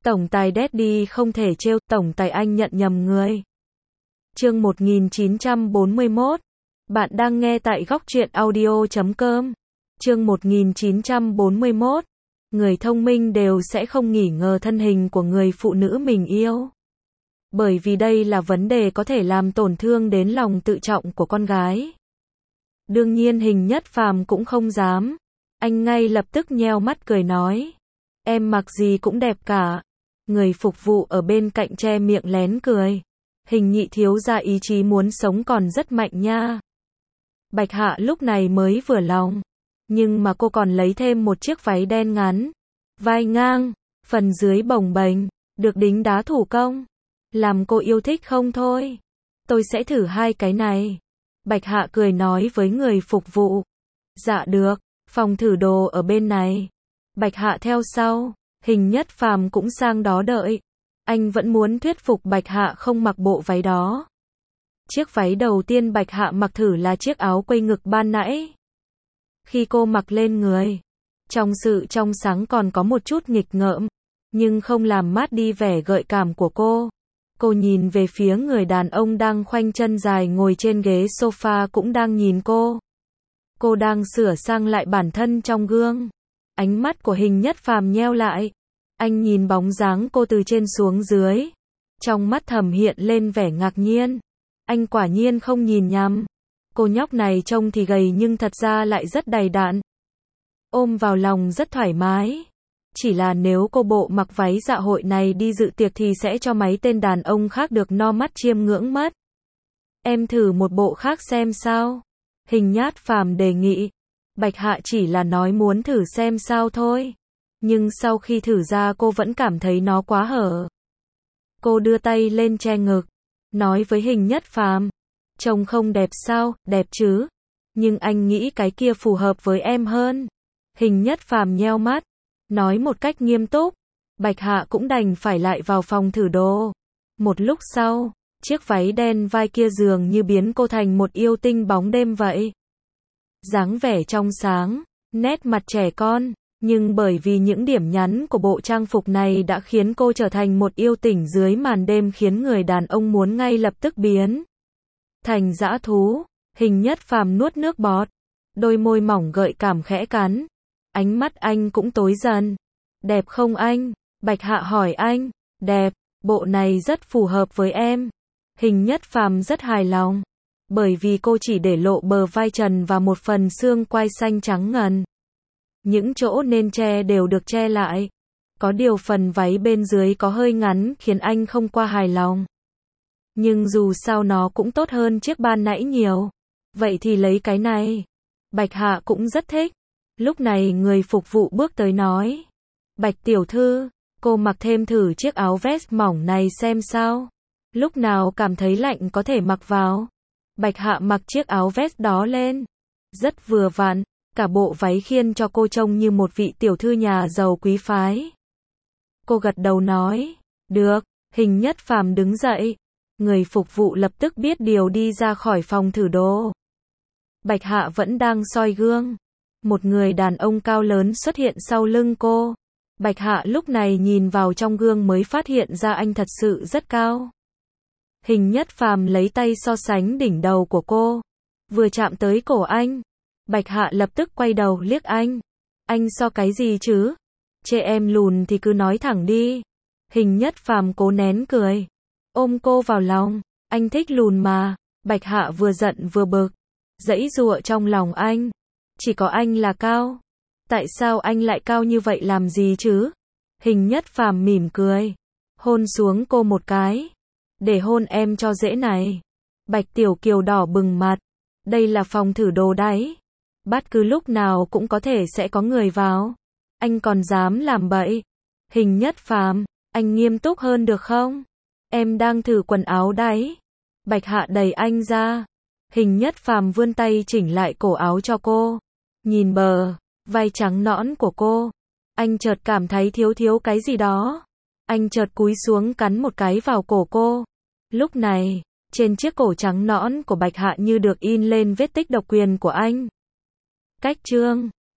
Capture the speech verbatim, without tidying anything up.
Tổng tài Daddy không thể trêu, tổng tài anh nhận nhầm người. Chương một nghìn chín trăm bốn mươi mốt. Bạn đang nghe tại góc truyện audio chấm com. Chương một nghìn chín trăm bốn mươi mốt. Người thông minh đều sẽ không nghi ngờ thân hình của người phụ nữ mình yêu. Bởi vì đây là vấn đề có thể làm tổn thương đến lòng tự trọng của con gái. Đương nhiên Hình Nhất Phàm cũng không dám. Anh ngay lập tức nheo mắt cười nói. Em mặc gì cũng đẹp cả. Người phục vụ ở bên cạnh che miệng lén cười. Hình nhị thiếu gia ý chí muốn sống còn rất mạnh nha. Bạch Hạ lúc này mới vừa lòng. Nhưng mà cô còn lấy thêm một chiếc váy đen ngắn. Vai ngang, phần dưới bồng bềnh, được đính đá thủ công. Làm cô yêu thích không thôi. Tôi sẽ thử hai cái này. Bạch Hạ cười nói với người phục vụ. Dạ được, phòng thử đồ ở bên này. Bạch Hạ theo sau. Hình Nhất Phàm cũng sang đó đợi. Anh vẫn muốn thuyết phục Bạch Hạ không mặc bộ váy đó. Chiếc váy đầu tiên Bạch Hạ mặc thử là chiếc áo quây ngực ban nãy. Khi cô mặc lên người, trong sự trong sáng còn có một chút nghịch ngợm, nhưng không làm mát đi vẻ gợi cảm của cô. Cô nhìn về phía người đàn ông đang khoanh chân dài ngồi trên ghế sofa cũng đang nhìn cô. Cô đang sửa sang lại bản thân trong gương. Ánh mắt của Hình Nhất Phàm nheo lại. Anh nhìn bóng dáng cô từ trên xuống dưới. Trong mắt thầm hiện lên vẻ ngạc nhiên. Anh quả nhiên không nhìn nhầm. Cô nhóc này trông thì gầy nhưng thật ra lại rất đầy đặn. Ôm vào lòng rất thoải mái. Chỉ là nếu cô bộ mặc váy dạ hội này đi dự tiệc thì sẽ cho mấy tên đàn ông khác được no mắt chiêm ngưỡng mất. Em thử một bộ khác xem sao. Hình Nhất Phàm đề nghị. Bạch Hạ chỉ là nói muốn thử xem sao thôi. Nhưng sau khi thử ra cô vẫn cảm thấy nó quá hở. Cô đưa tay lên che ngực. Nói với Hình Nhất Phàm. Trông không đẹp sao, đẹp chứ. Nhưng anh nghĩ cái kia phù hợp với em hơn. Hình Nhất Phàm nheo mắt. Nói một cách nghiêm túc. Bạch Hạ cũng đành phải lại vào phòng thử đồ. Một lúc sau, chiếc váy đen vai kia dường như biến cô thành một yêu tinh bóng đêm vậy. Dáng vẻ trong sáng, nét mặt trẻ con. Nhưng bởi vì những điểm nhấn của bộ trang phục này đã khiến cô trở thành một yêu tinh dưới màn đêm khiến người đàn ông muốn ngay lập tức biến thành dã thú. Hình Nhất Phàm nuốt nước bọt. Đôi môi mỏng gợi cảm khẽ cắn. Ánh mắt anh cũng tối dần. Đẹp không anh? Bạch Hạ hỏi anh. Đẹp, bộ này rất phù hợp với em. Hình Nhất Phàm rất hài lòng. Bởi vì cô chỉ để lộ bờ vai trần và một phần xương quai xanh trắng ngần. Những chỗ nên che đều được che lại. Có điều phần váy bên dưới có hơi ngắn khiến anh không qua hài lòng. Nhưng dù sao nó cũng tốt hơn chiếc ban nãy nhiều. Vậy thì lấy cái này. Bạch Hạ cũng rất thích. Lúc này người phục vụ bước tới nói. Bạch tiểu thư, cô mặc thêm thử chiếc áo vest mỏng này xem sao. Lúc nào cảm thấy lạnh có thể mặc vào. Bạch Hạ mặc chiếc áo vest đó lên. Rất vừa vặn. Cả bộ váy khiến cho cô trông như một vị tiểu thư nhà giàu quý phái. Cô gật đầu nói. Được. Hình Nhất Phàm đứng dậy. Người phục vụ lập tức biết điều đi ra khỏi phòng thử đồ. Bạch Hạ vẫn đang soi gương. Một người đàn ông cao lớn xuất hiện sau lưng cô. Bạch Hạ lúc này nhìn vào trong gương mới phát hiện ra anh thật sự rất cao. Hình Nhất Phàm lấy tay so sánh đỉnh đầu của cô. Vừa chạm tới cổ anh. Bạch Hạ lập tức quay đầu liếc anh. Anh so cái gì chứ? Chê em lùn thì cứ nói thẳng đi. Hình Nhất Phàm cố nén cười. Ôm cô vào lòng. Anh thích lùn mà. Bạch Hạ vừa giận vừa bực. Giãy giụa trong lòng anh. Chỉ có anh là cao. Tại sao anh lại cao như vậy làm gì chứ? Hình Nhất Phàm mỉm cười. Hôn xuống cô một cái. Để hôn em cho dễ này. Bạch Tiểu Kiều đỏ bừng mặt. Đây là phòng thử đồ đấy. Bất cứ lúc nào cũng có thể sẽ có người vào. Anh còn dám làm bậy. Hình Nhất Phàm, anh nghiêm túc hơn được không? Em đang thử quần áo đấy. Bạch Hạ đẩy anh ra. Hình Nhất Phàm vươn tay chỉnh lại cổ áo cho cô. Nhìn bờ vai trắng nõn của cô. Anh chợt cảm thấy thiếu thiếu cái gì đó. Anh chợt cúi xuống cắn một cái vào cổ cô. Lúc này, trên chiếc cổ trắng nõn của Bạch Hạ như được in lên vết tích độc quyền của anh. Cách chương